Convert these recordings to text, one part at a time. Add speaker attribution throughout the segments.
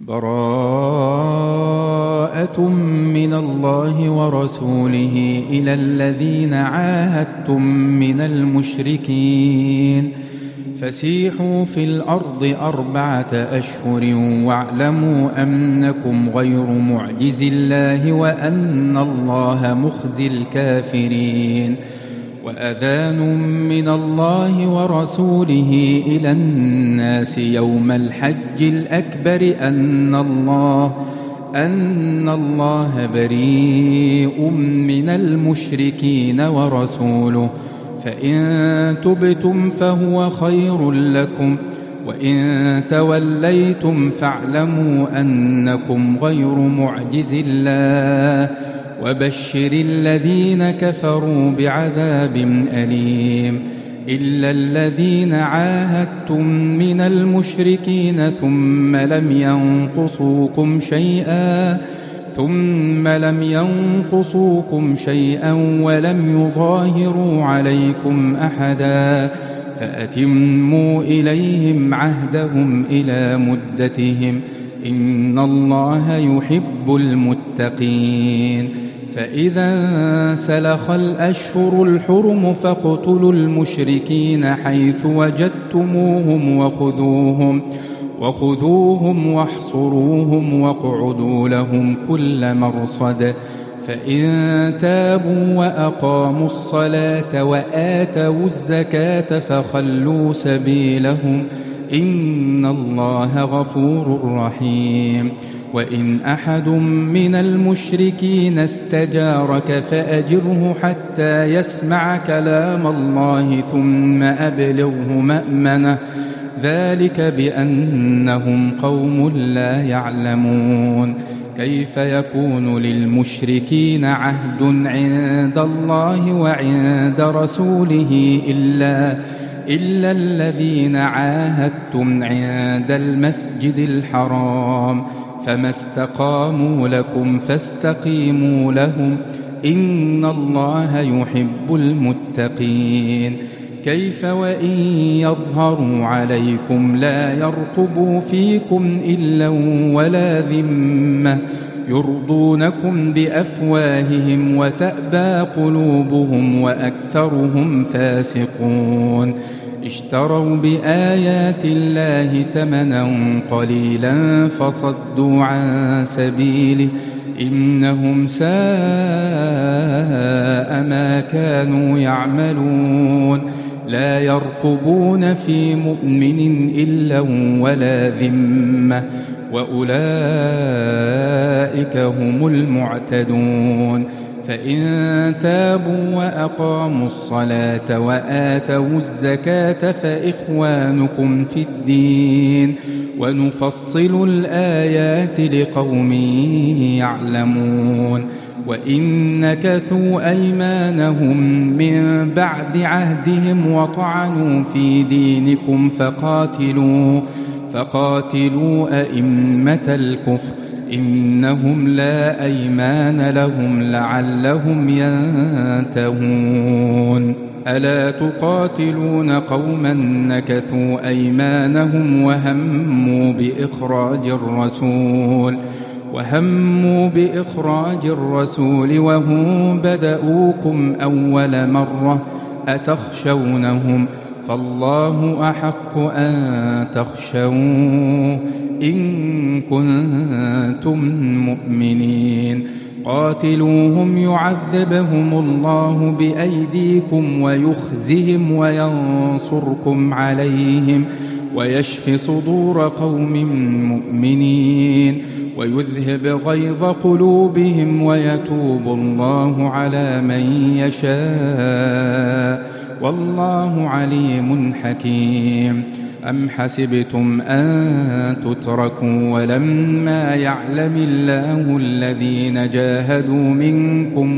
Speaker 1: براءة من الله ورسوله إلى الذين عاهدتم من المشركين فسيحوا في الأرض 4 أشهر واعلموا أنكم غير معجز الله وأن الله مخزي الكافرين. وأذان من الله ورسوله إلى الناس يوم الحج الأكبر أن الله بريء من المشركين ورسوله فإن تبتم فهو خير لكم وإن توليتم فاعلموا أنكم غير معجز الله وبشر الذين كفروا بعذاب أليم. إلا الذين عاهدتم من المشركين ثم لم ينقصوكم شيئا ولم يظاهروا عليكم أحدا فأتموا إليهم عهدهم إلى مدتهم إن الله يحب المتقين. فإذا سلخ الأشهر الحرم فاقتلوا المشركين حيث وجدتموهم وخذوهم واحصروهم واقعدوا لهم كل مرصد فإن تابوا وأقاموا الصلاة وآتوا الزكاة فخلوا سبيلهم إن الله غفور رحيم. وإن أحد من المشركين استجارك فأجره حتى يسمع كلام الله ثم أبلغه مأمنه ذلك بأنهم قوم لا يعلمون. كيف يكون للمشركين عهد عند الله وعند رسوله إلا الذين عاهدتم عند المسجد الحرام فما استقاموا لكم فاستقيموا لهم إن الله يحب المتقين. كيف وإن يظهروا عليكم لا يرقبوا فيكم إلا ولا ذمة يرضونكم بأفواههم وتأبى قلوبهم وأكثرهم فاسقون. اشتروا بآيات الله ثمنا قليلا فصدوا عن سبيله إنهم ساء ما كانوا يعملون. لا يرقبون في مؤمن إلا ولا ذمة وأولئك هم المعتدون. فإن تابوا وأقاموا الصلاة وآتوا الزكاة فإخوانكم في الدين ونفصل الآيات لقوم يعلمون. وإن نكثوا أيمانهم من بعد عهدهم وطعنوا في دينكم فقاتلوا أئمة الكفر إنهم لا أيمان لهم لعلهم ينتهون. ألا تقاتلون قوما نكثوا أيمانهم وهموا بإخراج الرسول وهم بدؤوكم أول مرة أتخشونهم فالله أحق أن تخشوه إن كنتم مؤمنين. قاتلوهم يعذبهم الله بأيديكم ويخزهم وينصركم عليهم ويشف صدور قوم مؤمنين ويذهب غيظ قلوبهم ويتوب الله على من يشاء والله عليم حكيم. أم حسبتم أن تتركوا ولما يعلم الله الذين جاهدوا منكم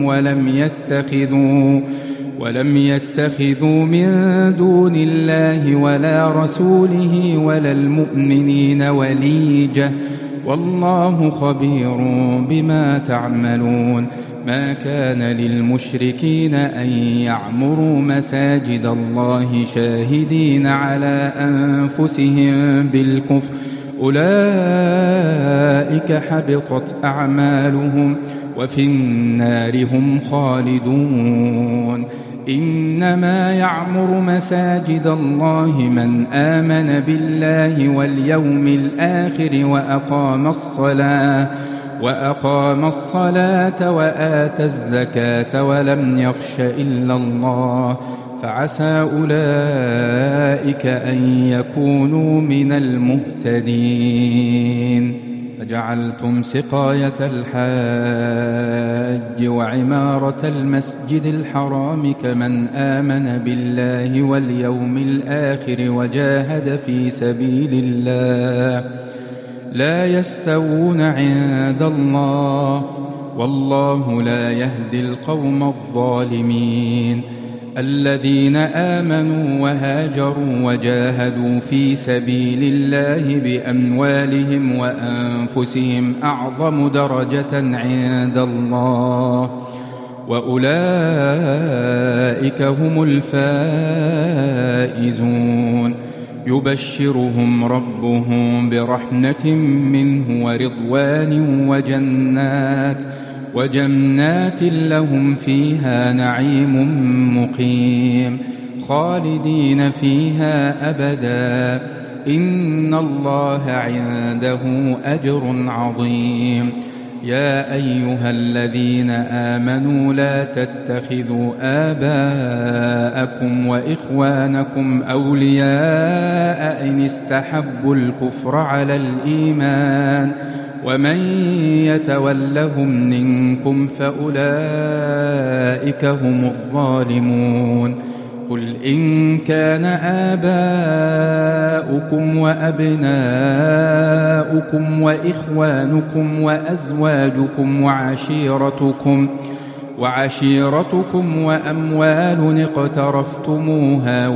Speaker 1: ولم يتخذوا من دون الله ولا رسوله ولا المؤمنين وليجة والله خبير بما تعملون. ما كان للمشركين أن يعمروا مساجد الله شاهدين على أنفسهم بالكفر أولئك أولئك حبطت أعمالهم وفي النار هم خالدون. إنما يعمر مساجد الله من آمن بالله واليوم الآخر وأقام الصلاة وآتى الزكاة ولم يخش إلا الله فعسى أولئك أن يكونوا من المهتدين. فجعلتم سقاية الحاج وعمارة المسجد الحرام كمن آمن بالله واليوم الآخر وجاهد في سبيل الله لا يستوون عند الله والله لا يهدي القوم الظالمين. الذين آمنوا وهاجروا وجاهدوا في سبيل الله بأموالهم وأنفسهم أعظم درجة عند الله وأولئك هم الفائزون. يبشرهم ربهم برحمة منه ورضوان وجنات لهم فيها نعيم مقيم خالدين فيها أبدا إن الله عنده أجر عظيم. يا أيها الذين آمنوا لا تتخذوا آباءكم وإخوانكم أولياء إن استحبوا الكفر على الإيمان ومن يتولهم منكم فأولئك هم الظالمون. قل إن كان آباؤكم وأبناؤكم وإخوانكم وأزواجكم وعشيرتكم وأموال اقترفتموها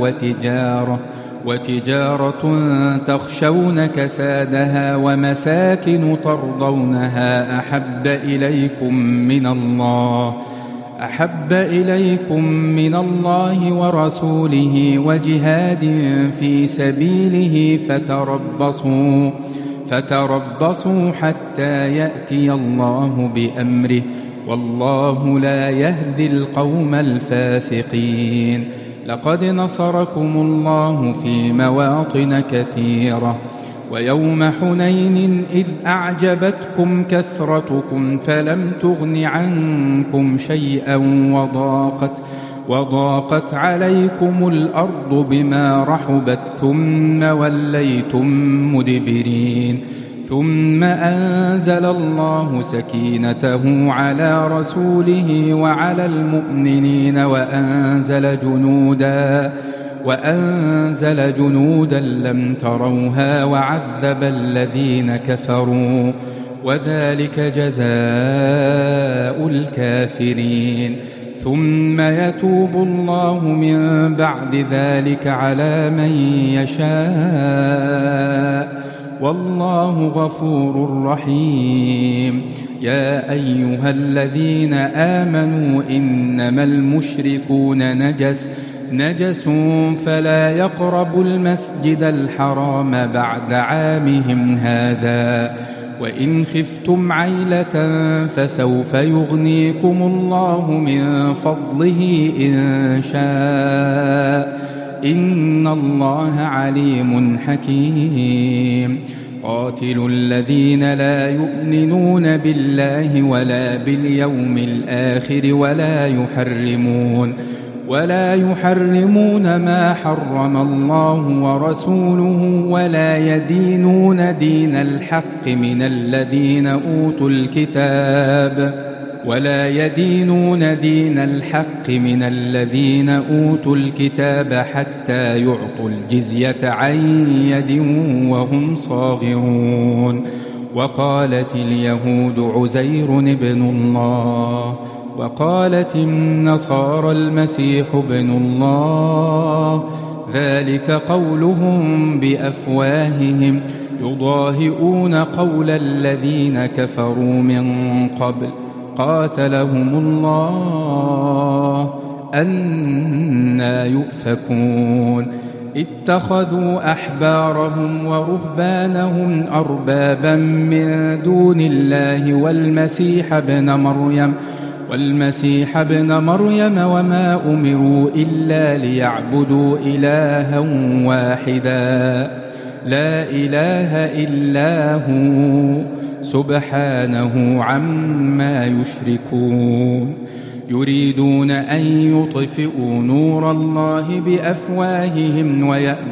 Speaker 1: وتجارة تخشون كسادها ومساكن ترضونها أحب إليكم من الله ورسوله وجهاد في سبيله فتربصوا حتى يأتي الله بأمره والله لا يهدي القوم الفاسقين. لقد نصركم الله في مواطن كثيرة ويوم حنين إذ أعجبتكم كثرتكم فلم تغن عنكم شيئا وضاقت عليكم الأرض بما رحبت ثم وليتم مدبرين. ثم أنزل الله سكينته على رسوله وعلى المؤمنين وأنزل جنودا لم تروها وعذب الذين كفروا وذلك جزاء الكافرين. ثم يتوب الله من بعد ذلك على من يشاء والله غفور رحيم. يا أيها الذين آمنوا إنما المشركون نجس فلا يقربوا المسجد الحرام بعد عامهم هذا وإن خفتم عيلة فسوف يغنيكم الله من فضله إن شاء إن الله عليم حكيم. قاتلوا الذين لا يؤمنون بالله ولا باليوم الآخر ولا يحرمون ما حرم الله ورسوله ولا يدينون دين الحق من الذين أوتوا الكتاب حتى يعطوا الجزية عن يد وهم صاغرون. وقالت اليهود عزير ابن الله وقالت النصارى المسيح ابن الله ذلك قولهم بأفواههم يضاهئون قول الذين كفروا من قبل قاتلهم الله أنى يؤفكون. اتخذوا أحبارهم ورهبانهم أربابا من دون الله والمسيح ابن مريم وما أمروا إلا ليعبدوا إلها واحدا لا إله إلا هو سبحانه عما يشركون يريدون أن يطفئوا نور الله بأفواههم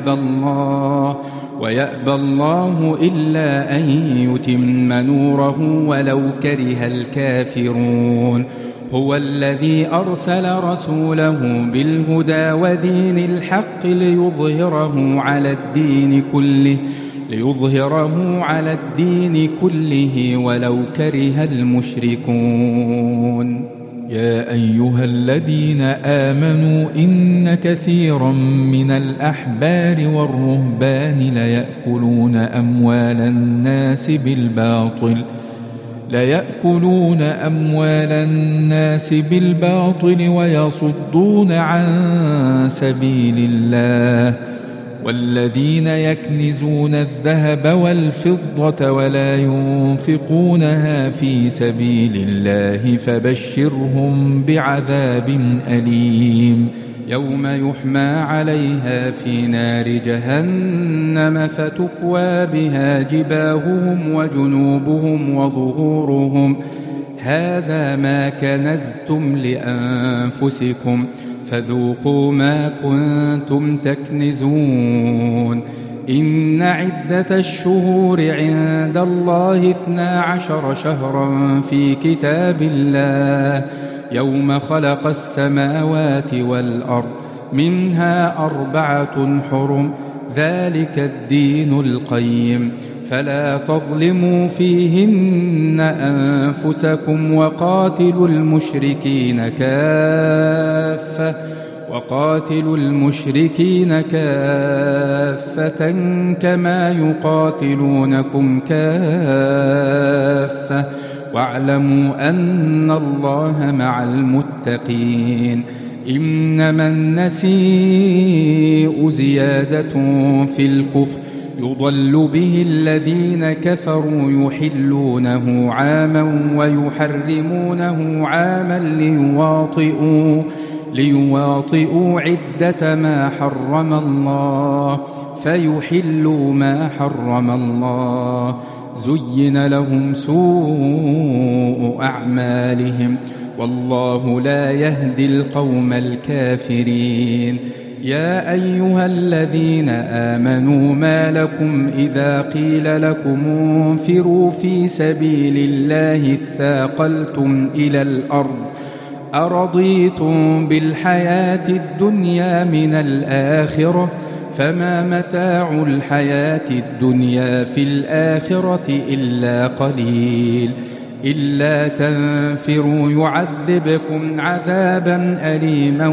Speaker 1: ويأبى الله إلا أن يتم نوره ولو كره الكافرون هو الذي أرسل رسوله بالهدى ودين الحق ليظهره على الدين كله ولو كره المشركون يا أيها الذين آمنوا إن كثيرا من الأحبار والرهبان ليأكلون أموال الناس بالباطل ويصدون عن سبيل الله والذين يكنزون الذهب والفضة ولا ينفقونها في سبيل الله فبشرهم بعذاب أليم يوم يحمى عليها في نار جهنم فتكوى بها جباههم وجنوبهم وظهورهم هذا ما كنزتم لأنفسكم فذوقوا ما كنتم تكنزون إن عدة الشهور عند الله 12 شهرا في كتاب الله يوم خلق السماوات والأرض منها 4 حرم ذلك الدين القيم فلا تظلموا فيهن أنفسكم وقاتلوا المشركين كافة كما يقاتلونكم كافة واعلموا أن الله مع المتقين إنما النسيء زيادة في الكفر يضل به الذين كفروا يحلونه عاما ويحرمونه عاما ليواطئوا عدة ما حرم الله فيحلوا ما حرم الله زين لهم سوء أعمالهم والله لا يهدي القوم الكافرين يا أيها الذين آمنوا ما لكم إذا قيل لكم انفروا في سبيل الله اثاقلتم إلى الأرض أرضيتم بالحياة الدنيا من الآخرة فما متاع الحياة الدنيا في الآخرة إلا قليل إلا تنفروا يعذبكم عذابا أليما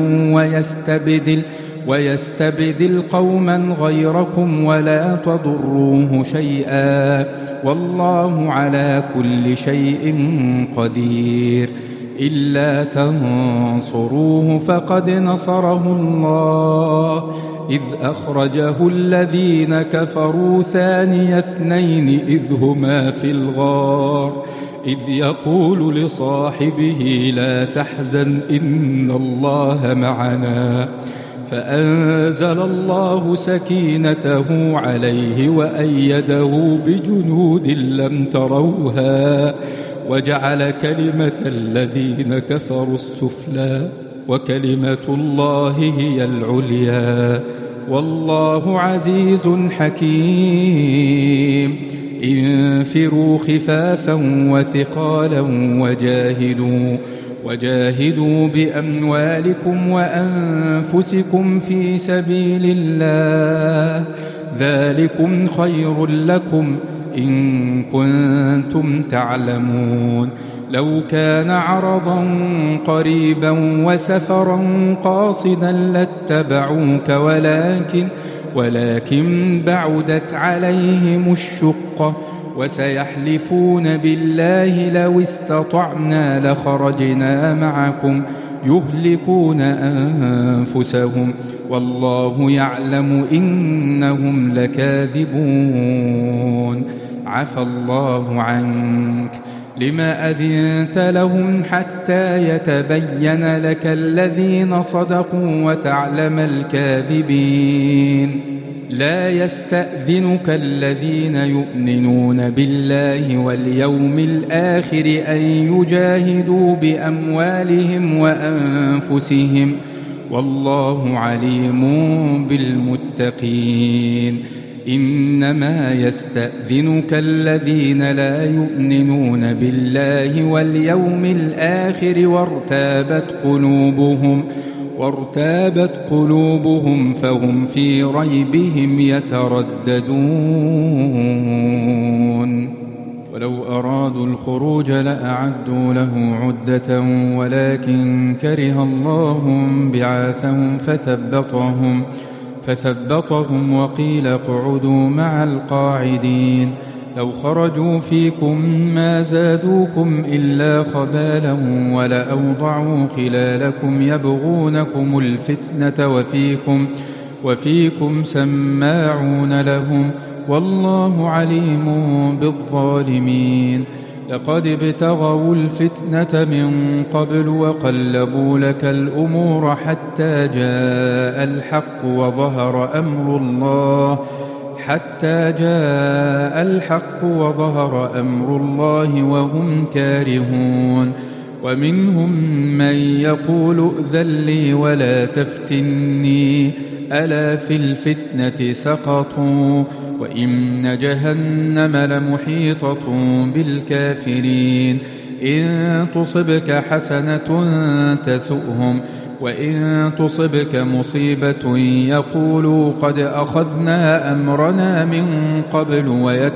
Speaker 1: ويستبدل قوما غيركم ولا تضروه شيئا والله على كل شيء قدير إلا تنصروه فقد نصره الله إذ أخرجه الذين كفروا ثاني اثنين إذ هما في الغار إذ يقول لصاحبه لا تحزن إن الله معنا فأنزل الله سكينته عليه وأيده بجنود لم تروها وجعل كلمة الذين كفروا السفلى وكلمة الله هي العليا والله عزيز حكيم انفروا خفافا وثقالا وجاهدوا بأموالكم وأنفسكم في سبيل الله ذلكم خير لكم إن كنتم تعلمون لو كان عرضا قريبا وسفرا قاصدا لاتبعوك ولكن بعدت عليهم الشقة وسيحلفون بالله لو استطعنا لخرجنا معكم يهلكون أنفسهم والله يعلم إنهم لكاذبون. عفى الله عنك لما أذنت لهم حتى يتبين لك الذين صدقوا وتعلم الكاذبين. لا يستأذنك الذين يؤمنون بالله واليوم الآخر أن يجاهدوا بأموالهم وأنفسهم والله عليم بالمتقين. إنما يستأذنك الذين لا يؤمنون بالله واليوم الآخر وارتابت قلوبهم فهم في ريبهم يترددون. ولو أرادوا الخروج لأعدوا له عدة ولكن كره الله بعاثهم فثبطهم وقيل اقعدوا مع القاعدين. لو خرجوا فيكم ما زادوكم إلا خبالا ولأوضعوا خلالكم يبغونكم الفتنة وفيكم سماعون لهم والله عليم بالظالمين. لقد ابتغوا الفتنة من قبل وقلبوا لك الأمور حتى جاء الحق وظهر أمر الله وهم كارهون. ومنهم من يقول ائذن لي ولا تفتني ألا في الفتنة سقطوا وإن جهنم لمحيطة بالكافرين. إن تصبك حسنة تسؤهم وإن تصبك مصيبة يقولوا قد أخذنا أمرنا من قبل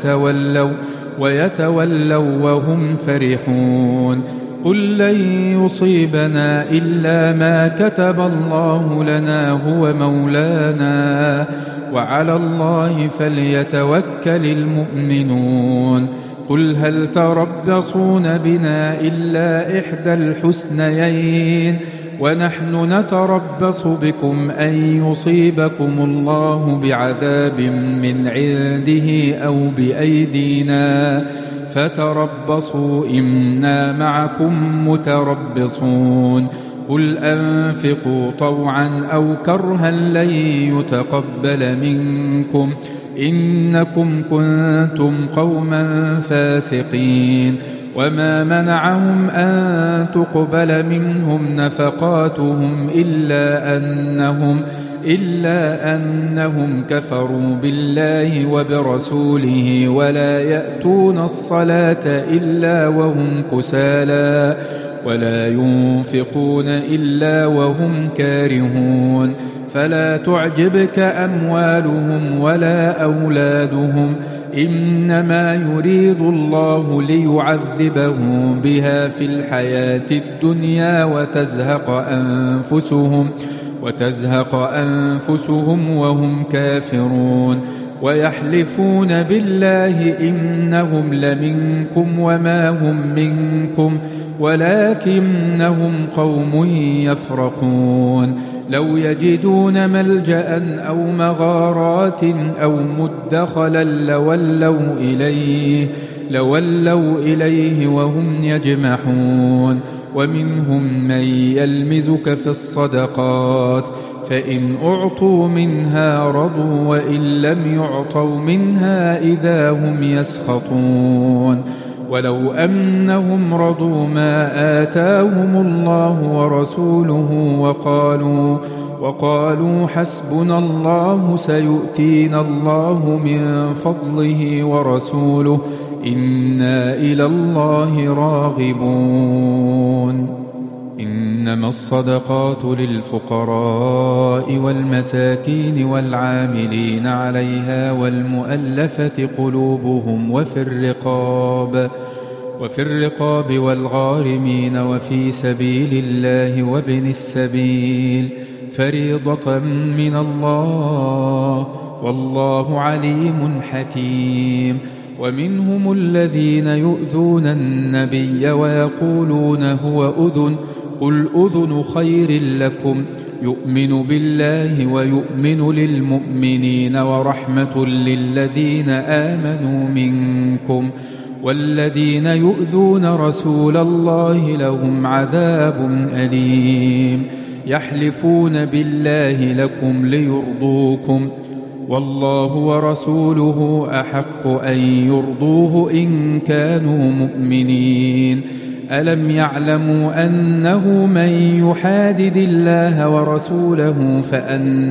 Speaker 1: ويتولوا وهم فرحون. قل لن يصيبنا إلا ما كتب الله لنا هو مولانا وعلى الله فليتوكل المؤمنون. قل هل تربصون بنا إلا إحدى الحسنيين ونحن نتربص بكم أن يصيبكم الله بعذاب من عنده أو بأيدينا فتربصوا إنا معكم متربصون. قل أنفقوا طوعا أو كرها لن يتقبل منكم إنكم كنتم قوما فاسقين. وما منعهم أن تقبل منهم نفقاتهم إلا أنهم كفروا بالله وبرسوله ولا يأتون الصلاة إلا وهم كسالى ولا ينفقون إلا وهم كارهون. فلا تعجبك أموالهم ولا أولادهم إنما يريد الله ليعذبهم بها في الحياة الدنيا وتزهق أنفسهم وهم كافرون. ويحلفون بالله إنهم لمنكم وما هم منكم ولكنهم قوم يفرقون. لو يجدون ملجأ أو مغارات أو مدخلا لولوا إليه وهم يجمحون. ومنهم من يلمزك في الصدقات فإن أعطوا منها رضوا وإن لم يعطوا منها إذا هم يسخطون. ولو أنهم رضوا ما آتاهم الله ورسوله وقالوا حسبنا الله سيؤتينا الله من فضله ورسوله إنا إلى الله راغبون. إنما الصدقات للفقراء والمساكين والعاملين عليها والمؤلفة قلوبهم وفي الرقاب والغارمين وفي سبيل الله وابن السبيل فريضة من الله والله عليم حكيم. ومنهم الذين يؤذون النبي ويقولون هو أذن قل أذن خير لكم يؤمن بالله ويؤمن للمؤمنين ورحمة للذين آمنوا منكم والذين يؤذون رسول الله لهم عذاب أليم يحلفون بالله لكم ليرضوكم والله ورسوله أحق أن يرضوه إن كانوا مؤمنين ألم يعلموا أنه من يحادد الله ورسوله فأن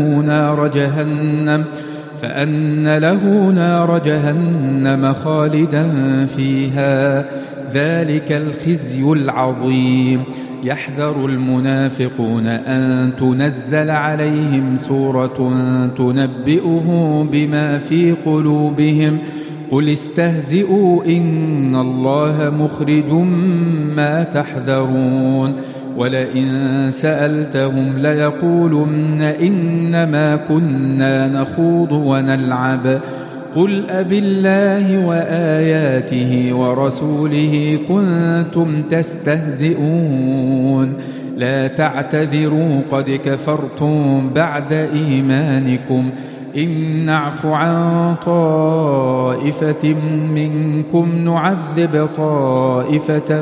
Speaker 1: له نار جهنم خالدا فيها ذلك الخزي العظيم يحذر المنافقون أن تنزل عليهم سورة تنبئهم بما في قلوبهم قل استهزئوا إن الله مخرج ما تحذرون ولئن سألتهم ليقولن إنما كنا نخوض ونلعب قل أبالله وآياته ورسوله كنتم تستهزئون لا تعتذروا قد كفرتم بعد إيمانكم إن نعف عن طائفة منكم نعذب طائفة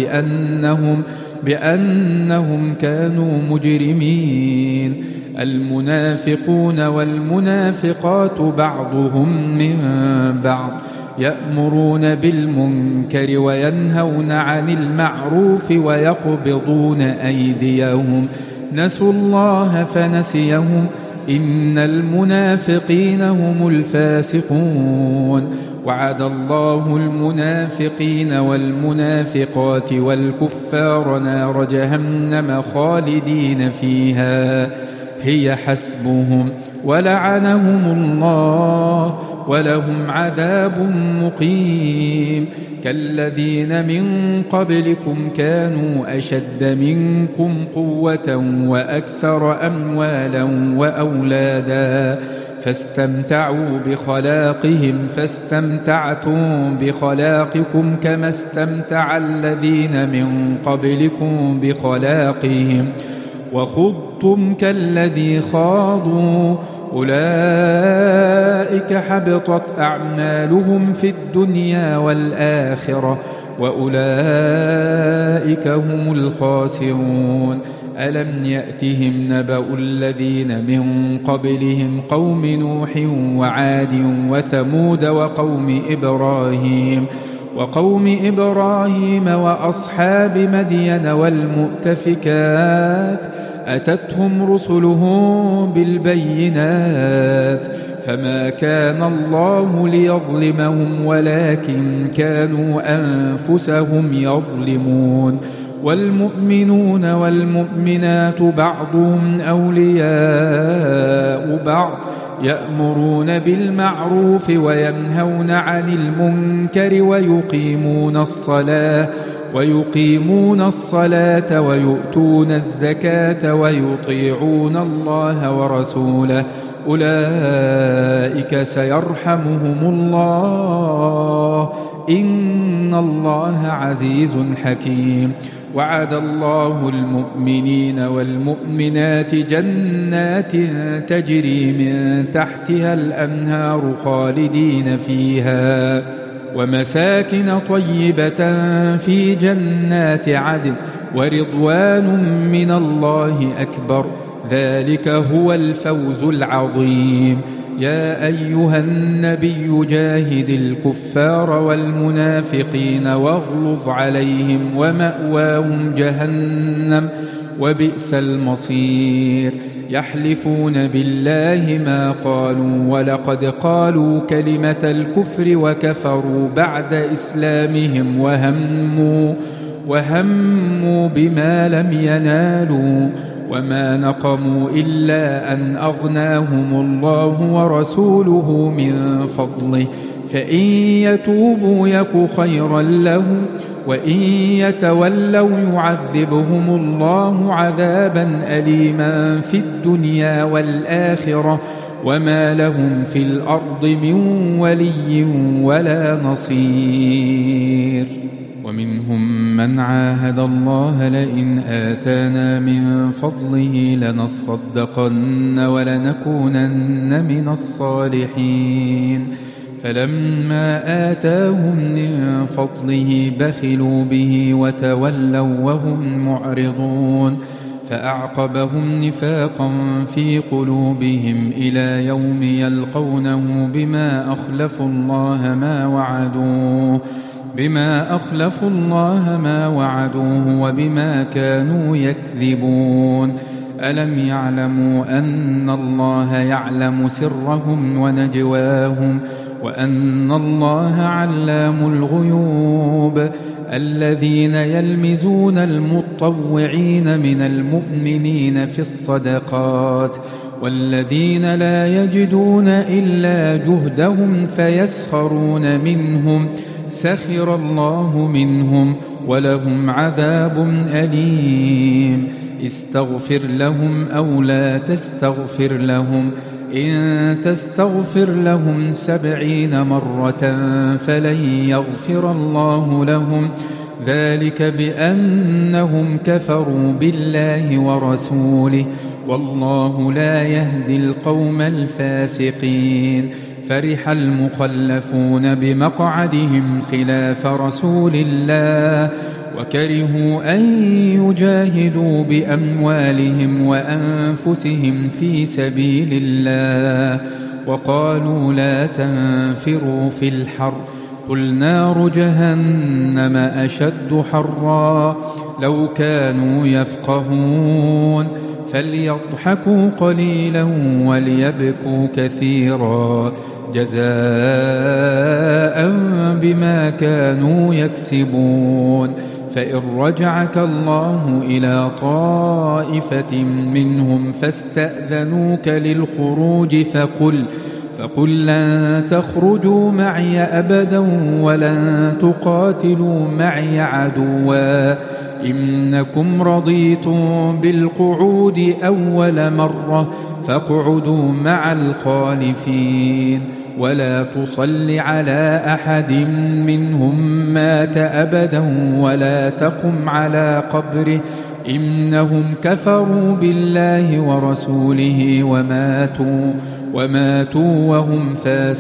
Speaker 1: بأنهم كانوا مجرمين المنافقون والمنافقات بعضهم من بعض يأمرون بالمنكر وينهون عن المعروف ويقبضون أيديهم نسوا الله فنسيهم إن المنافقين هم الفاسقون وعد الله المنافقين والمنافقات والكفار نار جهنم خالدين فيها هي حسبهم ولعنهم الله ولهم عذاب مقيم كالذين من قبلكم كانوا أشد منكم قوة وأكثر أموالا وأولادا فاستمتعوا بخلاقهم فاستمتعتم بخلاقكم كما استمتع الذين من قبلكم بخلاقهم وخضتم كالذي خاضوا أولئك حبطت أعمالهم في الدنيا والآخرة وأولئك هم الخاسرون ألم يأتهم نبأ الذين من قبلهم قوم نوح وعاد وثمود وقوم إبراهيم وأصحاب مدين والمؤتفكات أتتهم رسلهم بالبينات فما كان الله ليظلمهم ولكن كانوا أنفسهم يظلمون والمؤمنون والمؤمنات بعضهم أولياء بعض يأمرون بالمعروف وينهون عن المنكر ويقيمون الصلاة ويؤتون الزكاة ويطيعون الله ورسوله أولئك سيرحمهم الله إن الله عزيز حكيم وعد الله المؤمنين والمؤمنات جنات تجري من تحتها الأنهار خالدين فيها ومساكن طيبة في جنات عدن ورضوان من الله أكبر ذلك هو الفوز العظيم يا أيها النبي جاهد الكفار والمنافقين واغلظ عليهم ومأواهم جهنم وبئس المصير يحلفون بالله ما قالوا ولقد قالوا كلمة الكفر وكفروا بعد إسلامهم وهموا بما لم ينالوا وما نقموا إلا أن أغناهم الله ورسوله من فضله فإن يتوبوا يك خيرا لهم وإن يتولوا يعذبهم الله عذابا أليما في الدنيا والآخرة وما لهم في الأرض من ولي ولا نصير ومنهم من عاهد الله لئن آتانا من فضله لنصدقن ولنكونن من الصالحين فلما آتاهم من فضله بخلوا به وتولوا وهم معرضون فأعقبهم نفاقا في قلوبهم إلى يوم يلقونه بما أخلفوا الله ما وعدوه وبما كانوا يكذبون ألم يعلموا أن الله يعلم سرهم ونجواهم وأن الله علام الغيوب الذين يلمزون المطوعين من المؤمنين في الصدقات والذين لا يجدون إلا جهدهم فيسخرون منهم سخر الله منهم ولهم عذاب أليم استغفر لهم أو لا تستغفر لهم إن تستغفر لهم 70 مرة فلن يغفر الله لهم ذلك بأنهم كفروا بالله ورسوله والله لا يهدي القوم الفاسقين فرح المخلفون بمقعدهم خلاف رسول الله وكرهوا أن يجاهدوا بأموالهم وأنفسهم في سبيل الله وقالوا لا تنفروا في الحر قل نار جهنم أشد حرا لو كانوا يفقهون فليضحكوا قليلا وليبكوا كثيرا جزاء بما كانوا يكسبون فإن رجعك الله إلى طائفة منهم فاستأذنوك للخروج فقل لن تخرجوا معي أبدا ولن تقاتلوا معي عدوا إنكم رضيتم بالقعود أول مرة فاقعدوا مع الخالفين ولا تصل على أحد منهم مات أبدا ولا تقم على قبره إنهم كفروا بالله ورسوله وماتوا وهم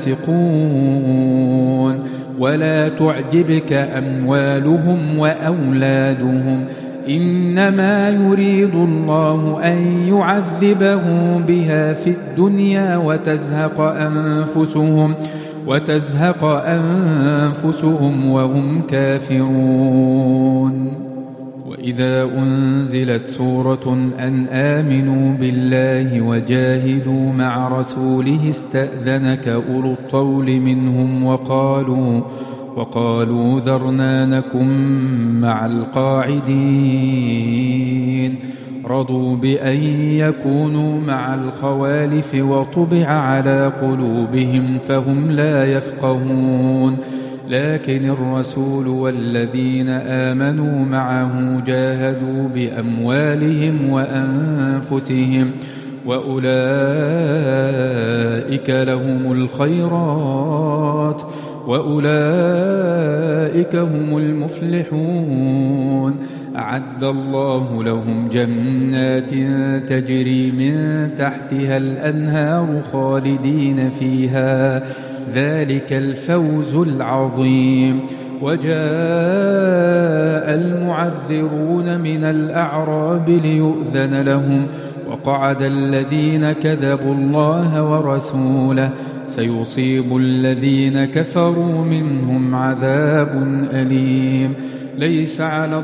Speaker 1: فاسقون ولا تعجبك أموالهم وأولادهم إنما يريد الله أن يعذبهم بها في الدنيا وتزهق أنفسهم وهم كافرون وإذا أنزلت سورة أن آمنوا بالله وجاهدوا مع رسوله استأذنك أولو الطول منهم وقالوا ذرنا نكن مع القاعدين رضوا بأن يكونوا مع الخوالف وطبع على قلوبهم فهم لا يفقهون لكن الرسول والذين آمنوا معه جاهدوا بأموالهم وأنفسهم وأولئك لهم الخيرات وأولئك هم المفلحون أعد الله لهم جنات تجري من تحتها الأنهار خالدين فيها ذلك الفوز العظيم وجاء المعذرون من الأعراب ليؤذن لهم وقعد الذين كذبوا الله ورسوله سيصيب الذين كفروا منهم عذاب أليم ليس على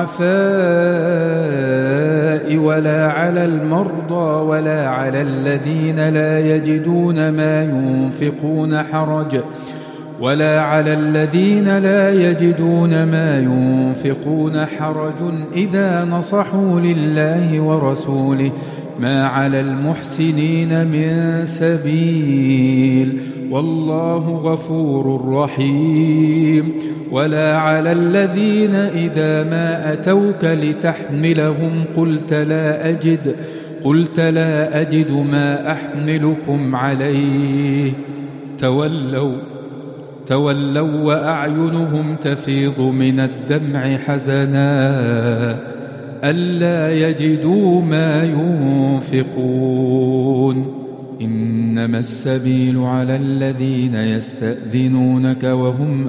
Speaker 1: الضعفاء ولا على المرضى ولا على الذين لا يجدون ما ينفقون حرج إذا نصحوا لله ورسوله ما على المحسنين من سبيل والله غفور رحيم ولا على الذين إذا ما أتوك لتحملهم قلت لا أجد ما أحملكم عليه تولوا وأعينهم تفيض من الدمع حزنا ألا يجدوا ما ينفقون إنما السبيل على الذين يستأذنونك وهم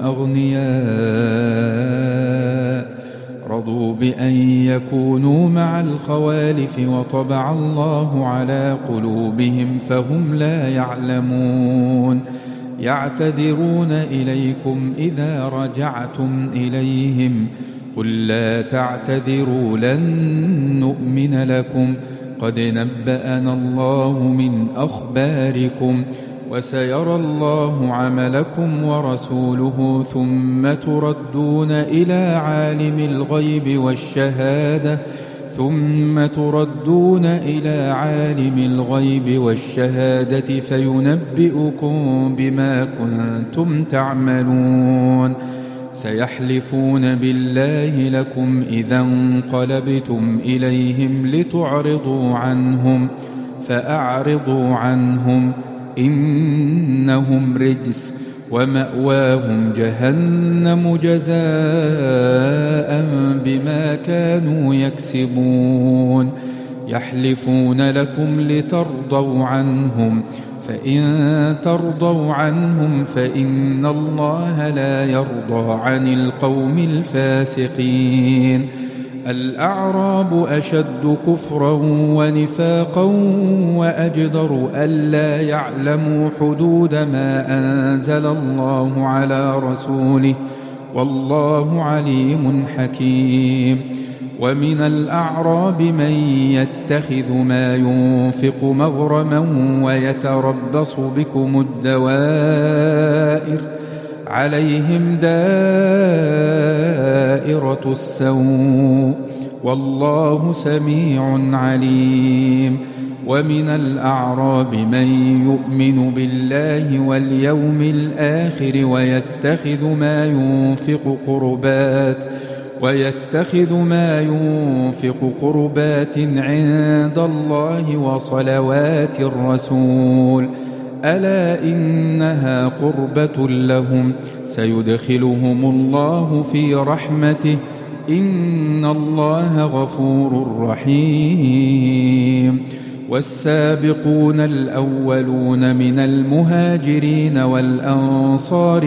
Speaker 1: أغنياء رضوا بأن يكونوا مع الخوالف وطبع الله على قلوبهم فهم لا يعلمون يعتذرون إليكم إذا رجعتم إليهم قل لا تعتذروا لن نؤمن لكم قد نبأنا الله من أخباركم وسيرى الله عملكم ورسوله ثم تردون إلى عالم الغيب والشهادة فينبئكم بما كنتم تعملون سيحلفون بالله لكم إذا انقلبتم إليهم لتعرضوا عنهم فأعرضوا عنهم إنهم رجس ومأواهم جهنم جزاء بما كانوا يكسبون يحلفون لكم لترضوا عنهم فإن ترضوا عنهم فإن الله لا يرضى عن القوم الفاسقين الأعراب أشد كفرا ونفاقا وأجدر ألا يعلموا حدود ما أنزل الله على رسوله والله عليم حكيم ومن الأعراب من يتخذ ما ينفق مغرما ويتربص بكم الدوائر عليهم دائرة السوء والله سميع عليم ومن الأعراب من يؤمن بالله واليوم الآخر ويتخذ ما ينفق قربات عند الله وصلوات الرسول ألا إنها قربة لهم سيدخلهم الله في رحمته إن الله غفور رحيم والسابقون الأولون من المهاجرين والأنصار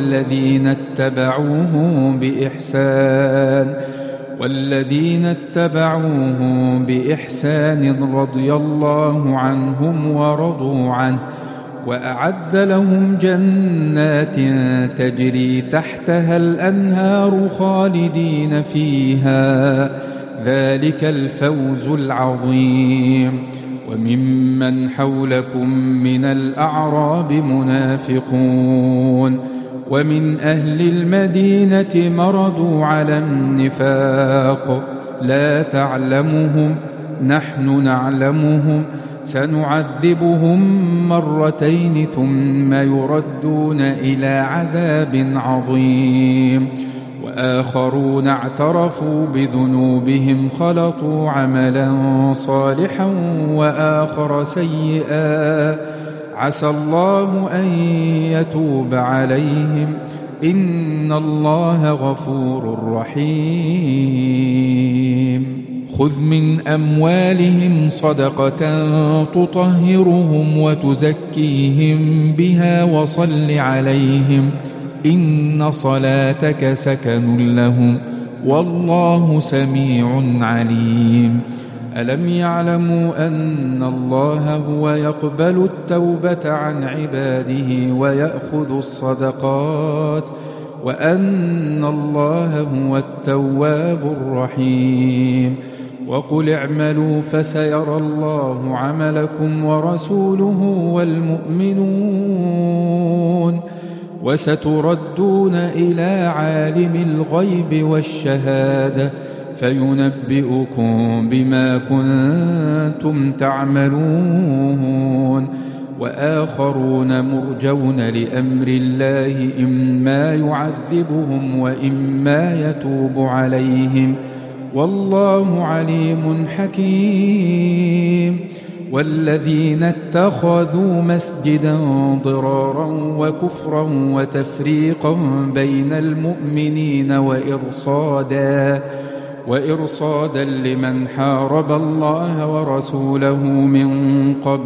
Speaker 1: والذين اتبعوهم بإحسان رضي الله عنهم ورضوا عنه وأعد لهم جنات تجري تحتها الأنهار خالدين فيها ذلك الفوز العظيم وممن حولكم من الأعراب منافقون ومن أهل المدينة مردوا على النفاق لا تعلمهم نحن نعلمهم سنعذبهم مرتين ثم يردون إلى عذاب عظيم وآخرون اعترفوا بذنوبهم خلطوا عملا صالحا وآخر سيئا عسى الله أن يتوب عليهم إن الله غفور رحيم خذ من أموالهم صدقة تطهرهم وتزكيهم بها وصل عليهم إن صلاتك سكن لهم والله سميع عليم ألم يعلموا أن الله هو يقبل التوبة عن عباده ويأخذ الصدقات وأن الله هو التواب الرحيم وقل اعملوا فسيرى الله عملكم ورسوله والمؤمنون وستردون إلى عالم الغيب والشهادة فينبئكم بما كنتم تعملون وآخرون مرجون لأمر الله إما يعذبهم وإما يتوب عليهم والله عليم حكيم والذين اتخذوا مسجدا ضرارا وكفرا وتفريقا بين المؤمنين وإرصادا لمن حارب الله ورسوله من قبل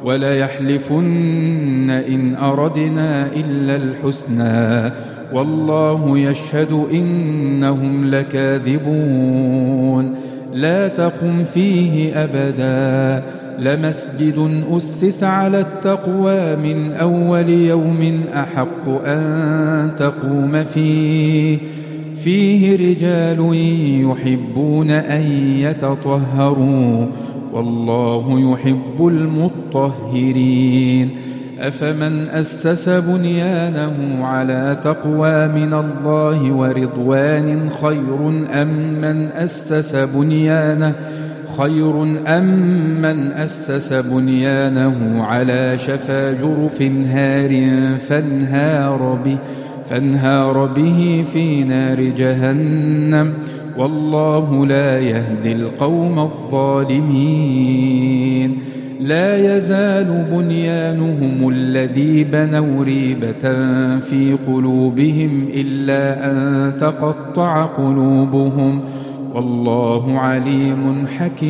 Speaker 1: وليحلفن إن أردنا إلا الحسنى والله يشهد إنهم لكاذبون لا تقم فيه أبدا لمسجد أسس على التقوى من أول يوم أحق أن تقوم فيه رجال يحبون أن يتطهروا والله يحب المطهرين أفمن أسس بنيانه على تقوى من الله ورضوان خير أم من أسس بنيانه على شفا جرف هار فانهار به في نار جهنم والله لا يهدي القوم الظالمين لا يزال بنيانهم الذي بنوا ريبة في قلوبهم إلا أن تقطع قلوبهم والله عليم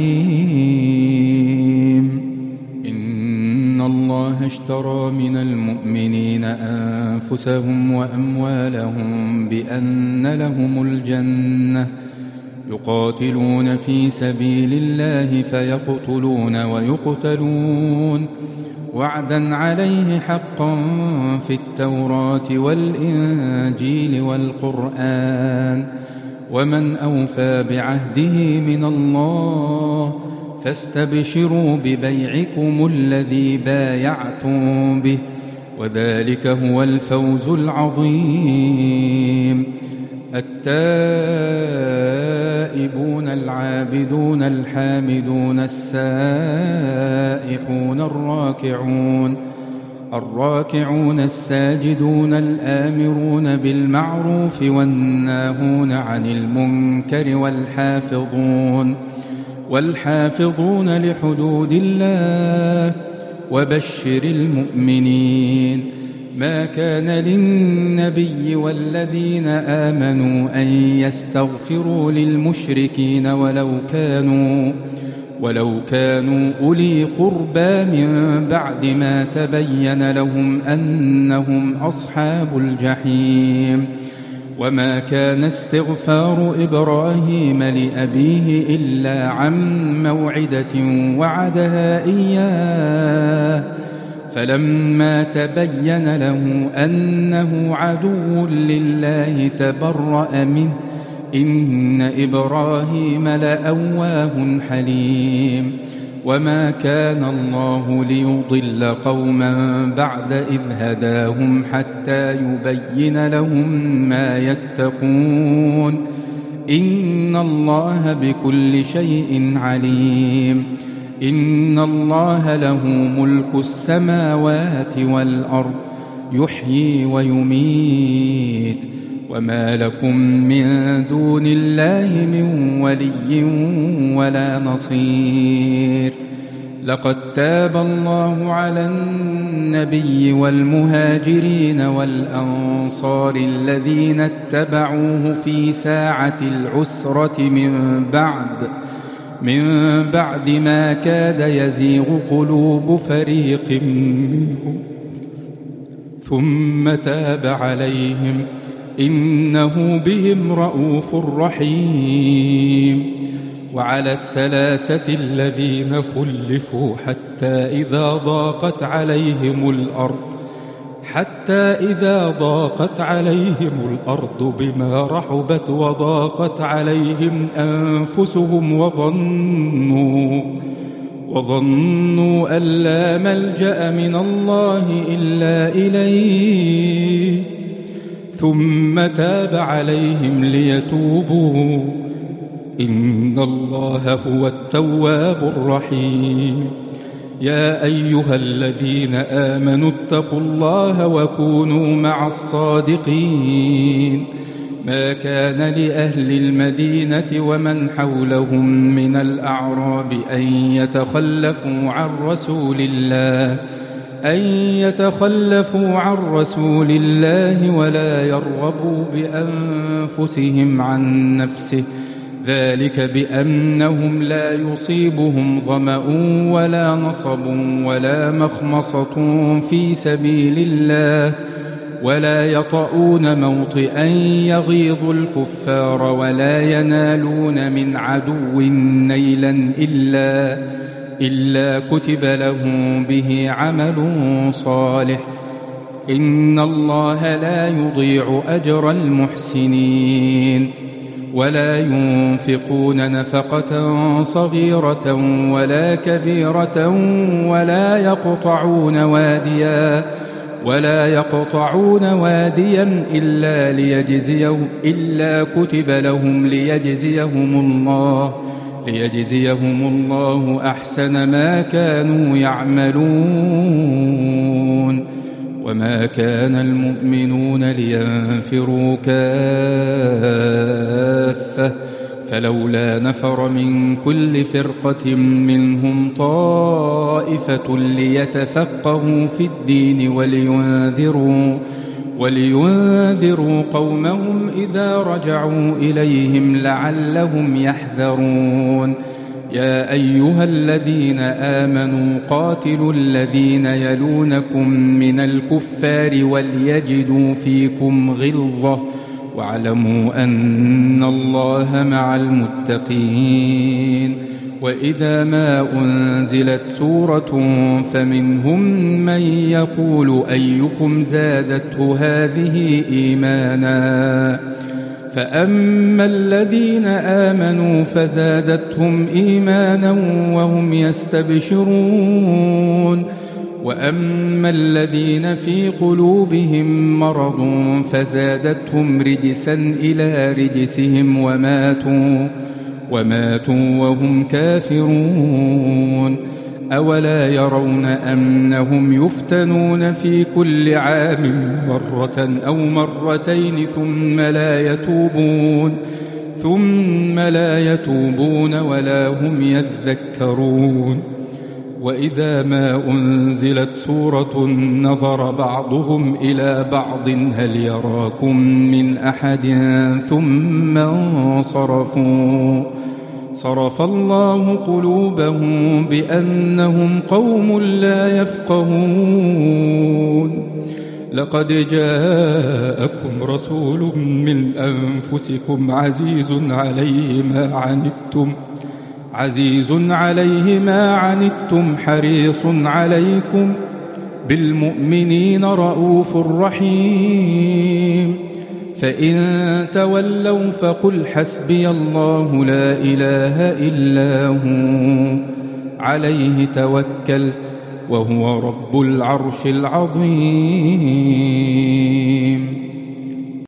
Speaker 1: حكيم إن الله اشترى من المؤمنين أنفسهم وأموالهم بأن لهم الجنة يقاتلون في سبيل الله فيقتلون ويقتلون وعدا عليه حقا في التوراة والإنجيل والقرآن ومن أوفى بعهده من الله فاستبشروا ببيعكم الذي بايعتم به وذلك هو الفوز العظيم التائبون العابدون الحامدون السائحون الراكعون الساجدون الآمرون بالمعروف والناهون عن المنكر والحافظون لحدود الله وبشر المؤمنين ما كان للنبي والذين آمنوا أن يستغفروا للمشركين ولو كانوا أولي قربى من بعد ما تبين لهم أنهم أصحاب الجحيم وما كان استغفار إبراهيم لأبيه إلا عن موعدة وعدها إياه فلما تبين له أنه عدو لله تبرأ منه إن إبراهيم لأواه حليم وما كان الله ليضل قوما بعد إذ هداهم حتى يبين لهم ما يتقون إن الله بكل شيء عليم إن الله له ملك السماوات والأرض يحيي ويميت وما لكم من دون الله من ولي ولا نصير لقد تاب الله على النبي والمهاجرين والأنصار الذين اتبعوه في ساعة العسرة من بعد ما كاد يزيغ قلوب فريق منهم ثم تاب عليهم إنه بهم رءوف رحيم وعلى الثلاثة الذين خلفوا حتى إذا ضاقت عليهم الأرض بما رحبت وضاقت عليهم أنفسهم وظنوا أن لا ملجأ من الله إلا إليه ثم تاب عليهم ليتوبوا إن الله هو التواب الرحيم يا أيها الذين آمنوا اتقوا الله وكونوا مع الصادقين ما كان لأهل المدينة ومن حولهم من الأعراب أن يتخلفوا عن رسول الله ولا يرغبوا بأنفسهم عن نفسه، ذلك بأنهم لا يصيبهم ظمأ ولا نصب ولا مخمصة في سبيل الله، ولا يطؤون موطئا يغيظ الكفار، ولا ينالون من عدو نيلا إلا كتب لهم به عمل صالح، إن الله لا يضيع أجر المحسنين. ولا ينفقون نفقة صغيرة ولا كبيرة ولا يقطعون واديا إلا كتب لهم ليجزيهم الله أحسن ما كانوا يعملون. وما كان المؤمنون لينفروا كافة، فلولا نفر من كل فرقة منهم طائفة ليتفقهوا في الدين ولينذروا قومهم إذا رجعوا إليهم لعلهم يحذرون. يا أيها الذين آمنوا قاتلوا الذين يلونكم من الكفار وليجدوا فيكم غلظة، واعلموا أن الله مع المتقين. وإذا ما أنزلت سورة فمنهم من يقول أيكم زادته هذه إيمانا، فأما الذين آمنوا فزادتهم إيمانا وهم يستبشرون، وأما الذين في قلوبهم مرض فزادتهم رجسا إلى رجسهم وماتوا وهم كافرون. أولا يرون أنهم يفتنون في كل عام مرة أو مرتين ثم لا يتوبون ولا هم يذكرون. وإذا ما أنزلت سورة نظر بعضهم إلى بعض هل يراكم من أحد ثم انصرفوا، صرف الله قلوبهم بأنهم قوم لا يفقهون. لقد جاءكم رسول من أنفسكم عزيز عليه ما عنتم حريص عليكم بالمؤمنين رؤوف رحيم. فإن تولوا فقل حسبي الله لا إله إلا هو عليه توكلت وهو رب العرش العظيم.